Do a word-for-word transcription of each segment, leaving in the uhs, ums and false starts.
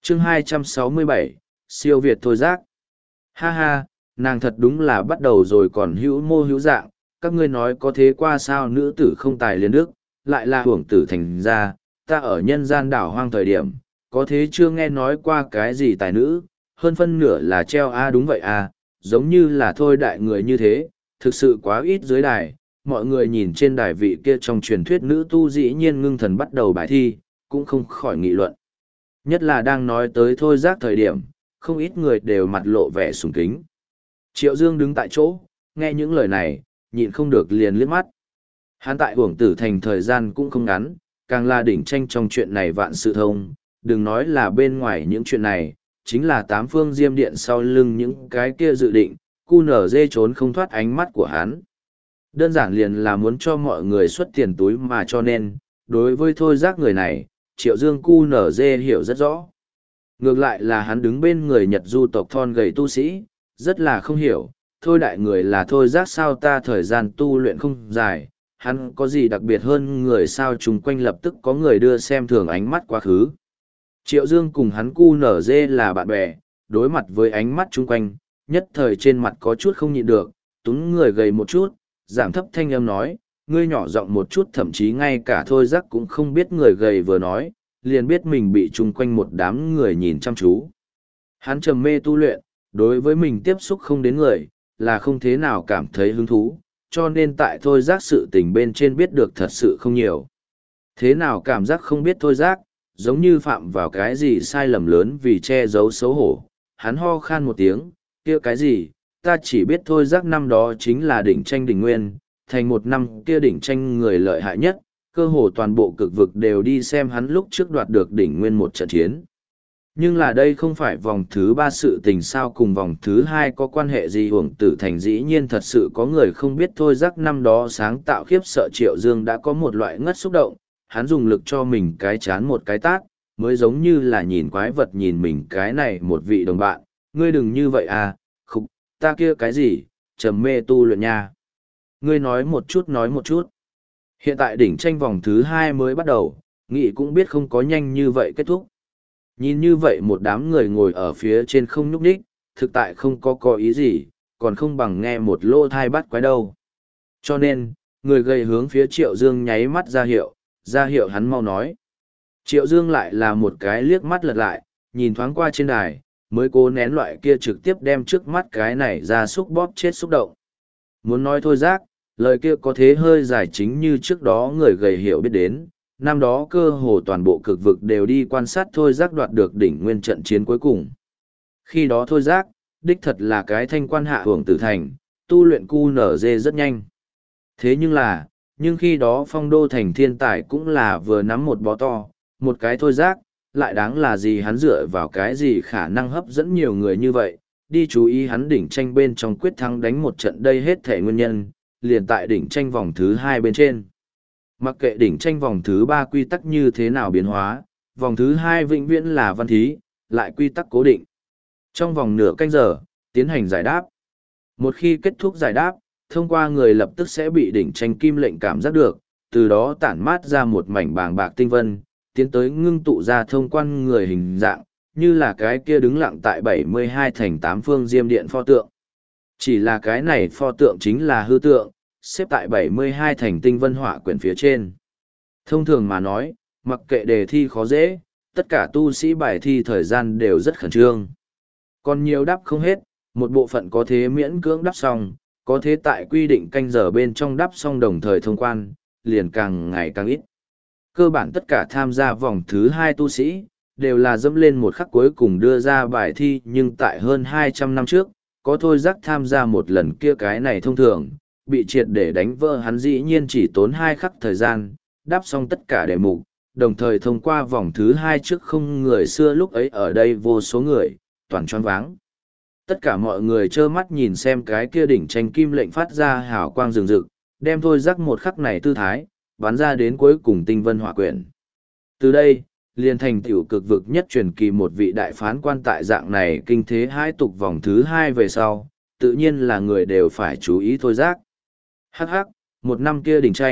chương hai trăm sáu mươi bảy, siêu việt thôi giác. Ha ha, nàng thật đúng là bắt đầu rồi còn hữu mô hữu dạng, các ngươi nói có thế qua sao nữ tử không tài liên đức, lại là hưởng tử thành ra, ta ở nhân gian đảo hoang thời điểm, có thế chưa nghe nói qua cái gì tài nữ, hơn phân nửa là treo a đúng vậy a, giống như là thôi đại người như thế, thực sự quá ít dưới đài, mọi người nhìn trên đài vị kia trong truyền thuyết nữ tu dĩ nhiên ngưng thần bắt đầu bài thi, cũng không khỏi nghị luận. Nhất là đang nói tới thôi giác thời điểm, không ít người đều mặt lộ vẻ sùng kính. Triệu Dương đứng tại chỗ, nghe những lời này, nhịn không được liền liếc mắt. Hắn tại hưởng tử thành thời gian cũng không ngắn, càng là đỉnh tranh trong chuyện này vạn sự thông, đừng nói là bên ngoài những chuyện này, chính là tám phương diêm điện sau lưng những cái kia dự định, cu nở dê trốn không thoát ánh mắt của hắn. Đơn giản liền là muốn cho mọi người xuất tiền túi mà cho nên, đối với thôi giác người này, Triệu Dương cu nở dê hiểu rất rõ. Ngược lại là hắn đứng bên người Nhật du tộc thon gầy tu sĩ, rất là không hiểu, thôi đại người là thôi giác sao ta thời gian tu luyện không dài, hắn có gì đặc biệt hơn người sao chung quanh lập tức có người đưa xem thường ánh mắt quá khứ. Triệu Dương cùng hắn cu nở dê là bạn bè, đối mặt với ánh mắt chung quanh, nhất thời trên mặt có chút không nhịn được, túng người gầy một chút, giảm thấp thanh âm nói, ngươi nhỏ giọng một chút thậm chí ngay cả thôi giác cũng không biết người gầy vừa nói, liền biết mình bị chung quanh một đám người nhìn chăm chú. Hắn trầm mê tu luyện, đối với mình tiếp xúc không đến người, là không thế nào cảm thấy hứng thú, cho nên tại thôi giác sự tình bên trên biết được thật sự không nhiều. Thế nào cảm giác không biết thôi giác, giống như phạm vào cái gì sai lầm lớn vì che giấu xấu hổ. Hắn ho khan một tiếng, kia cái gì, ta chỉ biết thôi giác năm đó chính là đỉnh tranh đỉnh nguyên, thành một năm kia đỉnh tranh người lợi hại nhất, cơ hồ toàn bộ cực vực đều đi xem hắn lúc trước đoạt được đỉnh nguyên một trận chiến. Nhưng là đây không phải vòng thứ ba sự tình sao cùng vòng thứ hai có quan hệ gì hưởng tử thành dĩ nhiên thật sự có người không biết thôi giác năm đó sáng tạo khiếp sợ Triệu Dương đã có một loại ngất xúc động, hắn dùng lực cho mình cái chán một cái tát, mới giống như là nhìn quái vật nhìn mình cái này một vị đồng bạn, ngươi đừng như vậy à, khục, ta kia cái gì, trầm mê tu luyện nha. Ngươi nói một chút nói một chút. Hiện tại đỉnh tranh vòng thứ hai mới bắt đầu, nghị cũng biết không có nhanh như vậy kết thúc. Nhìn như vậy một đám người ngồi ở phía trên không nhúc nhích, thực tại không có có ý gì, còn không bằng nghe một lô thai bắt quái đâu. Cho nên, người gầy hướng phía Triệu Dương nháy mắt ra hiệu, ra hiệu hắn mau nói. Triệu Dương lại là một cái liếc mắt lật lại, nhìn thoáng qua trên đài, mới cố nén loại kia trực tiếp đem trước mắt cái này ra xúc bóp chết xúc động. Muốn nói thôi giác, lời kia có thế hơi giải chính như trước đó người gầy hiểu biết đến, năm đó cơ hồ toàn bộ cực vực đều đi quan sát thôi giác đoạt được đỉnh nguyên trận chiến cuối cùng. Khi đó thôi giác, đích thật là cái thanh quan hạ hưởng tử thành, tu luyện cu nở dê rất nhanh. Thế nhưng là, nhưng khi đó phong đô thành thiên tài cũng là vừa nắm một bó to, một cái thôi giác, lại đáng là gì hắn dựa vào cái gì khả năng hấp dẫn nhiều người như vậy, đi chú ý hắn đỉnh tranh bên trong quyết thắng đánh một trận đây hết thể nguyên nhân, liền tại đỉnh tranh vòng thứ hai bên trên. Mặc kệ đỉnh tranh vòng thứ ba quy tắc như thế nào biến hóa, vòng thứ hai vĩnh viễn là văn thí, lại quy tắc cố định. Trong vòng nửa canh giờ, tiến hành giải đáp. Một khi kết thúc giải đáp, thông qua người lập tức sẽ bị đỉnh tranh kim lệnh cảm giác được, từ đó tản mát ra một mảnh bàng bạc tinh vân, tiến tới ngưng tụ ra thông quan người hình dạng, như là cái kia đứng lặng tại bảy mươi hai thành tám phương diêm điện pho tượng. Chỉ là cái này pho tượng chính là hư tượng, xếp tại bảy mươi hai thành tinh vân họa quyển phía trên. Thông thường mà nói, mặc kệ đề thi khó dễ, tất cả tu sĩ bài thi thời gian đều rất khẩn trương. Còn nhiều đáp không hết, một bộ phận có thế miễn cưỡng đáp xong, có thế tại quy định canh giờ bên trong đáp xong đồng thời thông quan, liền càng ngày càng ít. Cơ bản tất cả tham gia vòng thứ hai tu sĩ, đều là dẫm lên một khắc cuối cùng đưa ra bài thi nhưng tại hơn hai trăm năm trước, có thôi giác tham gia một lần kia cái này thông thường, bị triệt để đánh vỡ hắn dĩ nhiên chỉ tốn hai khắc thời gian, đáp xong tất cả đề mục, đồng thời thông qua vòng thứ hai trước không người xưa lúc ấy ở đây vô số người, toàn choáng váng. Tất cả mọi người trơ mắt nhìn xem cái kia đỉnh tranh kim lệnh phát ra hào quang rừng rực, đem thôi giác một khắc này tư thái, bắn ra đến cuối cùng tinh vân hỏa quyển. Từ đây, liền thành tiểu cực vực nhất truyền kỳ một vị đại phán quan tại dạng này kinh thế hai tục vòng thứ hai về sau, tự nhiên là người đều phải chú ý thôi giác. Hắc hắc, một năm kia đỉnh tranh,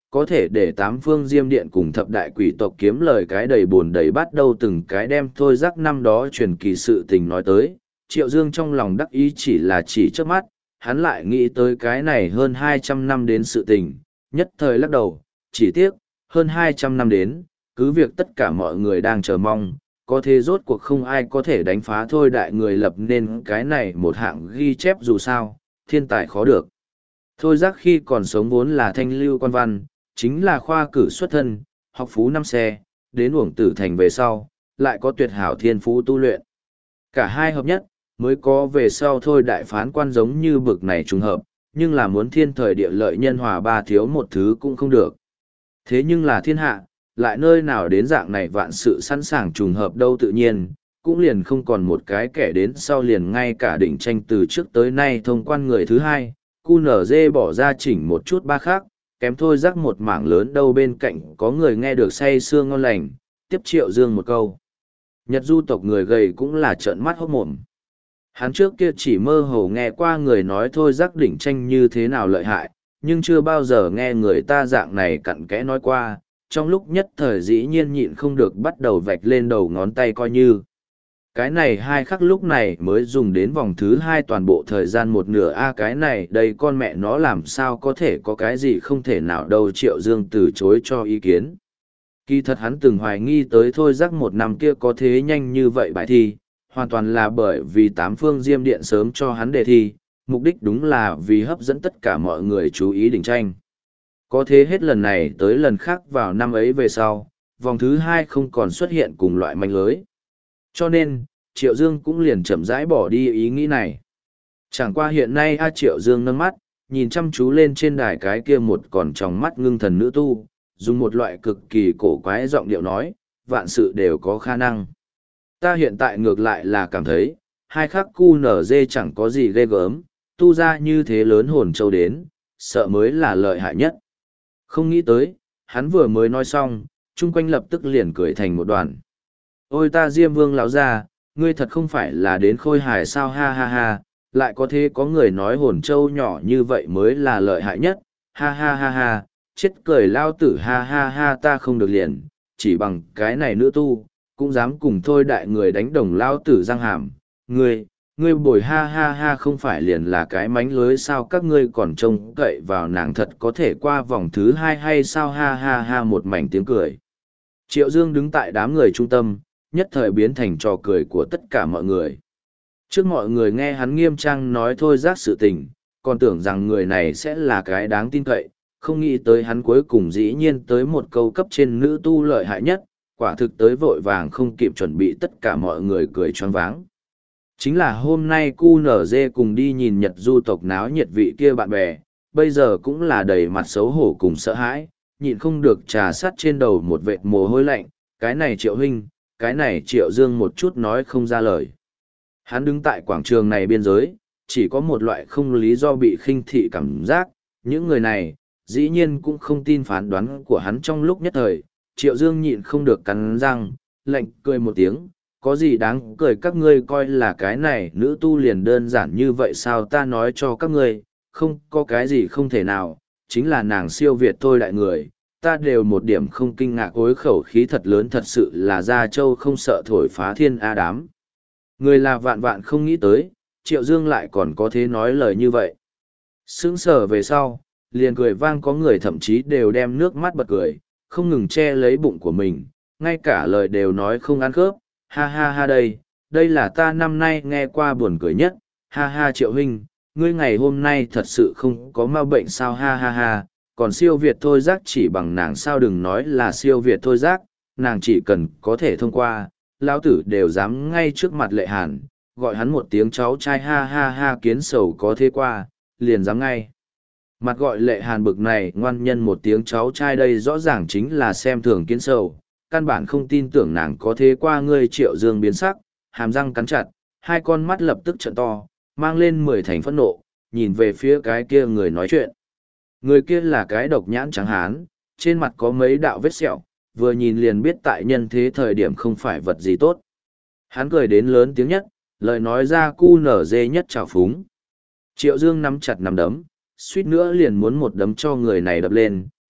có thể để tám phương diêm điện cùng thập đại quỷ tộc kiếm lời cái đầy buồn đầy bát đâu từng cái đem thôi rắc năm đó truyền kỳ sự tình nói tới. Triệu Dương trong lòng đắc ý chỉ là chỉ trước mắt, hắn lại nghĩ tới cái này hơn hai trăm năm đến sự tình, nhất thời lắc đầu, chỉ tiếc, hơn hai trăm năm đến, cứ việc tất cả mọi người đang chờ mong, có thế rốt cuộc không ai có thể đánh phá thôi đại người lập nên cái này một hạng ghi chép dù sao, thiên tài khó được. Thôi giác khi còn sống vốn là thanh lưu quan văn, chính là khoa cử xuất thân, học phú năm xe, đến uổng tử thành về sau, lại có tuyệt hảo thiên phú tu luyện. Cả hai hợp nhất, mới có về sau thôi đại phán quan giống như bực này trùng hợp, nhưng là muốn thiên thời địa lợi nhân hòa ba thiếu một thứ cũng không được. Thế nhưng là thiên hạ, lại nơi nào đến dạng này vạn sự sẵn sàng trùng hợp đâu tự nhiên, cũng liền không còn một cái kẻ đến sau liền ngay cả đỉnh tranh từ trước tới nay thông quan người thứ hai, cu nở dê bỏ ra chỉnh một chút ba khác, kém thôi rắc một mảng lớn đâu bên cạnh có người nghe được say sưa ngon lành, tiếp Triệu Dương một câu. Nhật du tộc người gầy cũng là trợn mắt hốt mồm. Hắn trước kia chỉ mơ hồ nghe qua người nói thôi rắc đỉnh tranh như thế nào lợi hại, nhưng chưa bao giờ nghe người ta dạng này cặn kẽ nói qua, trong lúc nhất thời dĩ nhiên nhịn không được bắt đầu vạch lên đầu ngón tay coi như. Cái này hai khắc lúc này mới dùng đến vòng thứ hai toàn bộ thời gian một nửa a cái này đây con mẹ nó làm sao có thể có cái gì không thể nào đâu Triệu Dương từ chối cho ý kiến. Kỳ thật hắn từng hoài nghi tới thôi rắc một năm kia có thế nhanh như vậy bài thi, hoàn toàn là bởi vì tám phương diêm điện sớm cho hắn đề thi, mục đích đúng là vì hấp dẫn tất cả mọi người chú ý đỉnh tranh. Có thế hết lần này tới lần khác vào năm ấy về sau, vòng thứ hai không còn xuất hiện cùng loại manh lưới. Cho nên, Triệu Dương cũng liền chậm rãi bỏ đi ý nghĩ này. Chẳng qua hiện nay A Triệu Dương nâng mắt, nhìn chăm chú lên trên đài cái kia một còn trong mắt ngưng thần nữ tu, dùng một loại cực kỳ cổ quái giọng điệu nói, vạn sự đều có khả năng. Ta hiện tại ngược lại là cảm thấy, hai khắc cu nở dê chẳng có gì ghê gớm, tu ra như thế lớn hồn châu đến, sợ mới là lợi hại nhất. Không nghĩ tới, hắn vừa mới nói xong, chung quanh lập tức liền cười thành một đoàn. Ôi ta Diêm Vương lão gia, ngươi thật không phải là đến khôi hài sao ha ha ha, lại có thế có người nói hồn châu nhỏ như vậy mới là lợi hại nhất, ha ha ha ha, chết cười lao tử ha ha ha ta không được liền, chỉ bằng cái này nữ tu, cũng dám cùng thôi đại người đánh đồng lao tử răng hàm, ngươi, ngươi bồi ha ha ha không phải liền là cái mánh lưới sao các ngươi còn trông cậy vào nàng thật có thể qua vòng thứ hai hay sao ha ha ha một mảnh tiếng cười. Triệu Dương đứng tại đám người trung tâm, nhất thời biến thành trò cười của tất cả mọi người. Trước mọi người nghe hắn nghiêm trang nói thôi giác sự tình, còn tưởng rằng người này sẽ là cái đáng tin cậy, không nghĩ tới hắn cuối cùng dĩ nhiên tới một câu cấp trên nữ tu lợi hại nhất, quả thực tới vội vàng không kịp chuẩn bị tất cả mọi người cười choáng váng. Chính là hôm nay cu nở dê cùng đi nhìn Nhật du tộc náo nhiệt vị kia bạn bè, bây giờ cũng là đầy mặt xấu hổ cùng sợ hãi, nhịn không được trà sắt trên đầu một vệt mồ hôi lạnh, cái này Triệu huynh, cái này Triệu Dương một chút nói không ra lời. Hắn đứng tại quảng trường này biên giới, chỉ có một loại không lý do bị khinh thị cảm giác, những người này, dĩ nhiên cũng không tin phán đoán của hắn trong lúc nhất thời, Triệu Dương nhịn không được cắn răng, lạnh cười một tiếng, có gì đáng cười các ngươi coi là cái này nữ tu liền đơn giản như vậy sao ta nói cho các ngươi, không có cái gì không thể nào, chính là nàng siêu việt thôi đại người, ta đều một điểm không kinh ngạc ối khẩu khí thật lớn thật sự là Gia Châu không sợ thổi phá thiên a đám. Người là vạn vạn không nghĩ tới, Triệu Dương lại còn có thế nói lời như vậy. Sững sờ về sau, liền cười vang có người thậm chí đều đem nước mắt bật cười, không ngừng che lấy bụng của mình, ngay cả lời đều nói không ăn khớp, ha ha ha đây, đây là ta năm nay nghe qua buồn cười nhất, ha ha Triệu huynh, ngươi ngày hôm nay thật sự không có ma bệnh sao ha ha ha, còn siêu việt thôi giác chỉ bằng nàng sao đừng nói là siêu việt thôi giác, nàng chỉ cần có thể thông qua, lão tử đều dám ngay trước mặt Lệ Hàn, gọi hắn một tiếng cháu trai ha ha ha kiến sầu có thế qua, liền dám ngay. Mặt gọi Lệ Hàn bực này ngoan nhân một tiếng cháu trai đây rõ ràng chính là xem thường kiến sầu, căn bản không tin tưởng nàng có thế qua ngươi Triệu Dương biến sắc, hàm răng cắn chặt, hai con mắt lập tức trợn to, mang lên mười thành phẫn nộ, nhìn về phía cái kia người nói chuyện. Người kia là cái độc nhãn trắng hán, trên mặt có mấy đạo vết sẹo, vừa nhìn liền biết tại nhân thế thời điểm không phải vật gì tốt. Hắn cười đến lớn tiếng nhất, lời nói ra cu nở dê nhất trào phúng. Triệu Dương nắm chặt nắm đấm, suýt nữa liền muốn một đấm cho người này đập lên,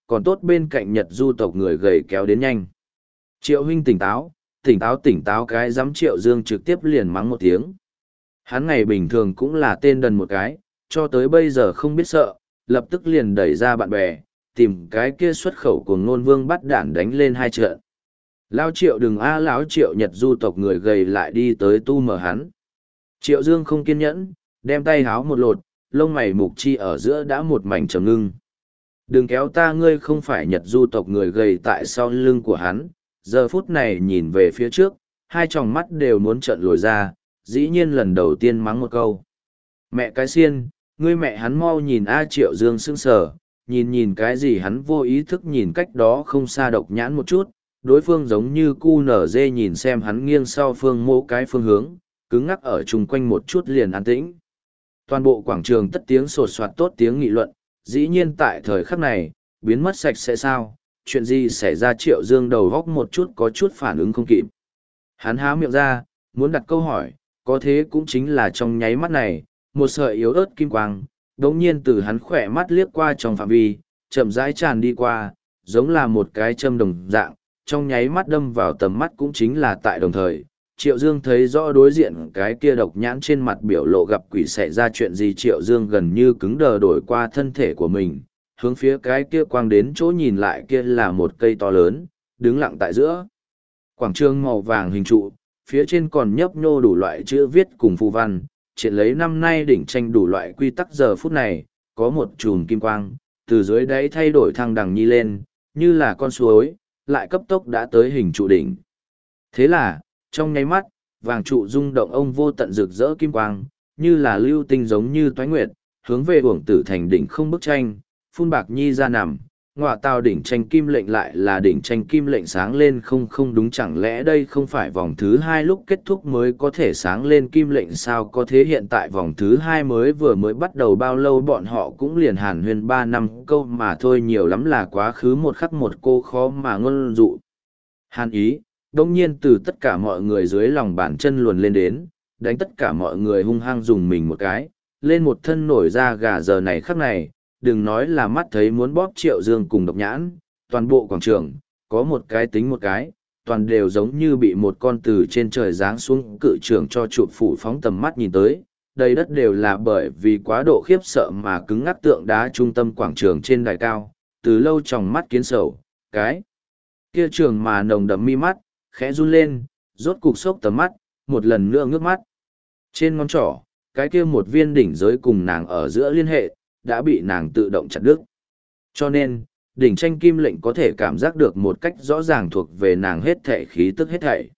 còn tốt bên cạnh Nhật Du tộc người gầy kéo đến nhanh. Triệu huynh tỉnh táo, tỉnh táo tỉnh táo cái dám Triệu Dương trực tiếp liền mắng một tiếng. Hắn ngày bình thường cũng là tên đần một cái, cho tới bây giờ không biết sợ, lập tức liền đẩy ra bạn bè, tìm cái kia xuất khẩu của ngôn vương bắt đản đánh lên hai trận. Lão Triệu đừng a lão Triệu Nhật Du tộc người gầy lại đi tới tu mở hắn. Triệu Dương không kiên nhẫn, đem tay háo một lột, lông mày mục chi ở giữa đã một mảnh trầm ngưng. Đừng kéo ta, ngươi không phải Nhật Du tộc người gầy tại sau lưng của hắn, giờ phút này nhìn về phía trước, hai tròng mắt đều muốn trợn lồi ra, dĩ nhiên lần đầu tiên mắng một câu. Mẹ cái xiên, ngươi mẹ hắn mau nhìn A Triệu Dương sững sờ, nhìn nhìn cái gì hắn vô ý thức nhìn cách đó không xa độc nhãn một chút, đối phương giống như cu nở dê nhìn xem hắn nghiêng sau phương mô cái phương hướng, cứng ngắc ở chung quanh một chút liền an tĩnh. Toàn bộ quảng trường tất tiếng sột soạt tốt tiếng nghị luận, dĩ nhiên tại thời khắc này, biến mất sạch sẽ sao, chuyện gì xảy ra Triệu Dương đầu góc một chút có chút phản ứng không kịp. Hắn há miệng ra, muốn đặt câu hỏi, có thế cũng chính là trong nháy mắt này, một sợi yếu ớt kim quang, đống nhiên từ hắn khỏe mắt liếc qua trong phạm vi, chậm rãi tràn đi qua, giống là một cái châm đồng dạng, trong nháy mắt đâm vào tầm mắt cũng chính là tại đồng thời. Triệu Dương thấy rõ đối diện cái kia độc nhãn trên mặt biểu lộ gặp quỷ xảy ra chuyện gì. Triệu Dương gần như cứng đờ đổi qua thân thể của mình, hướng phía cái kia quang đến chỗ nhìn lại kia là một cây to lớn, đứng lặng tại giữa. Quảng trường màu vàng hình trụ, phía trên còn nhấp nhô đủ loại chữ viết cùng phù văn, triển lấy năm nay đỉnh tranh đủ loại quy tắc. Giờ phút này, có một chùm kim quang, từ dưới đáy thay đổi thăng đằng nhi lên, như là con suối, lại cấp tốc đã tới hình trụ đỉnh. Thế là, trong nháy mắt, vàng trụ rung động ông vô tận rực rỡ kim quang, như là lưu tinh giống như toái nguyệt, hướng về uổng tử thành đỉnh không bức tranh, phun bạc nhi ra nằm, ngọa tào đỉnh tranh kim lệnh lại là đỉnh tranh kim lệnh sáng lên không không đúng, chẳng lẽ đây không phải vòng thứ hai lúc kết thúc mới có thể sáng lên kim lệnh sao? Có thế hiện tại vòng thứ hai mới vừa mới bắt đầu bao lâu bọn họ cũng liền hàn huyên ba năm câu mà thôi, nhiều lắm là quá khứ một khắc một cô khó mà ngôn dụ. Hàn ý, đông nhiên từ tất cả mọi người dưới lòng bàn chân luồn lên đến, đánh tất cả mọi người hung hăng dùng mình một cái, lên một thân nổi da gà. Giờ này khắc này, đừng nói là mắt thấy muốn bóp Triệu Dương cùng độc nhãn, toàn bộ quảng trường, có một cái tính một cái, toàn đều giống như bị một con từ trên trời giáng xuống cự trường cho chụp phủ phóng tầm mắt nhìn tới. Đầy đất đều là bởi vì quá độ khiếp sợ mà cứng ngắc tượng đá trung tâm quảng trường trên đài cao, từ lâu trong mắt kiến sầu, cái kia trường mà nồng đậm mi mắt, khẽ run lên, rốt cục sốc tầm mắt, một lần nữa ngước mắt. Trên ngón trỏ, cái kia một viên đỉnh giới cùng nàng ở giữa liên hệ, đã bị nàng tự động chặt đứt. Cho nên, đỉnh tranh kim lệnh có thể cảm giác được một cách rõ ràng thuộc về nàng hết thể khí tức hết thảy.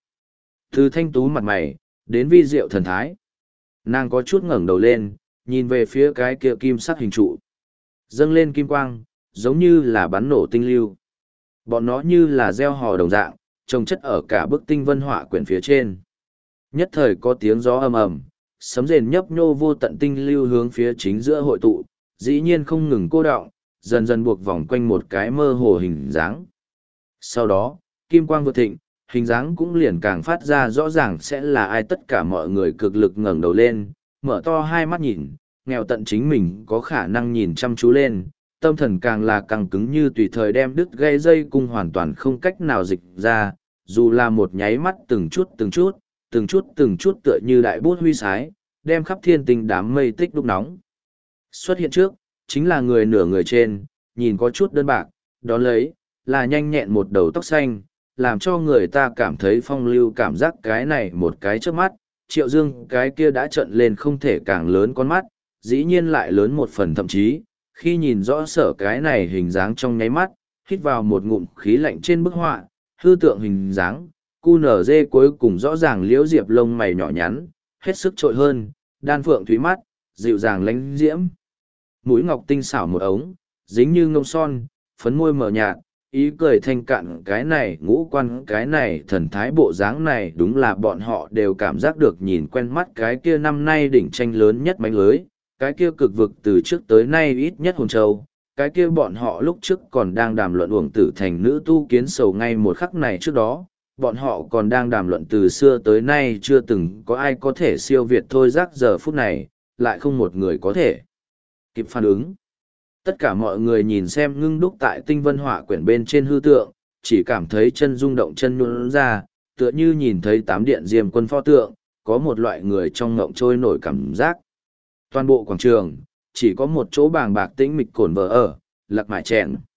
Từ thanh tú mặt mày, đến vi diệu thần thái. Nàng có chút ngẩng đầu lên, nhìn về phía cái kia kim sắc hình trụ. Dâng lên kim quang, giống như là bắn nổ tinh lưu. Bọn nó như là gieo hò đồng dạng, trồng chất ở cả bức tinh vân họa quyển phía trên. Nhất thời có tiếng gió ầm ầm, sấm rền nhấp nhô vô tận tinh lưu hướng phía chính giữa hội tụ, dĩ nhiên không ngừng cô đọng, dần dần buộc vòng quanh một cái mơ hồ hình dáng. Sau đó, kim quang vượt thịnh, hình dáng cũng liền càng phát ra rõ ràng sẽ là ai. Tất cả mọi người cực lực ngẩng đầu lên, mở to hai mắt nhìn, nghèo tận chính mình có khả năng nhìn chăm chú lên, tâm thần càng là càng cứng như tùy thời đem đứt gây dây cung hoàn toàn không cách nào dịch ra, dù là một nháy mắt từng chút từng chút, từng chút từng chút tựa như đại bút huy sái, đem khắp thiên tinh đám mây tích đúc nóng. Xuất hiện trước, chính là người nửa người trên, nhìn có chút đơn bạc, đó lấy, là nhanh nhẹn một đầu tóc xanh, làm cho người ta cảm thấy phong lưu cảm giác. Cái này một cái trước mắt, Triệu Dương cái kia đã trợn lên không thể càng lớn con mắt, dĩ nhiên lại lớn một phần. Thậm chí, khi nhìn rõ sở cái này hình dáng trong nháy mắt, hít vào một ngụm khí lạnh trên bức họa, hư tượng hình dáng, cu nở dê cuối cùng rõ ràng liễu diệp lông mày nhỏ nhắn, hết sức trội hơn, đan phượng thúy mắt, dịu dàng lánh diễm. Mũi ngọc tinh xảo một ống, dính như ngông son, phấn môi mờ nhạt, ý cười thanh cạn. Cái này ngũ quan, cái này thần thái bộ dáng này đúng là bọn họ đều cảm giác được nhìn quen mắt. Cái kia năm nay đỉnh tranh lớn nhất mánh lưới, cái kia cực vực từ trước tới nay ít nhất hồn châu, cái kia bọn họ lúc trước còn đang đàm luận uổng tử thành nữ tu kiến sầu. Ngay một khắc này trước đó, bọn họ còn đang đàm luận từ xưa tới nay chưa từng có ai có thể siêu việt thôi giác. Giờ phút này, lại không một người có thể kịp phản ứng. Tất cả mọi người nhìn xem ngưng đúc tại tinh vân họa quyển bên trên hư tượng, chỉ cảm thấy chân rung động chân nhún ra, tựa như nhìn thấy tám điện diêm quân pho tượng, có một loại người trong ngộng trôi nổi cảm giác. Toàn bộ quảng trường, chỉ có một chỗ bàng bạc tĩnh mịch cồn vỡ ở, lạc mải chèn.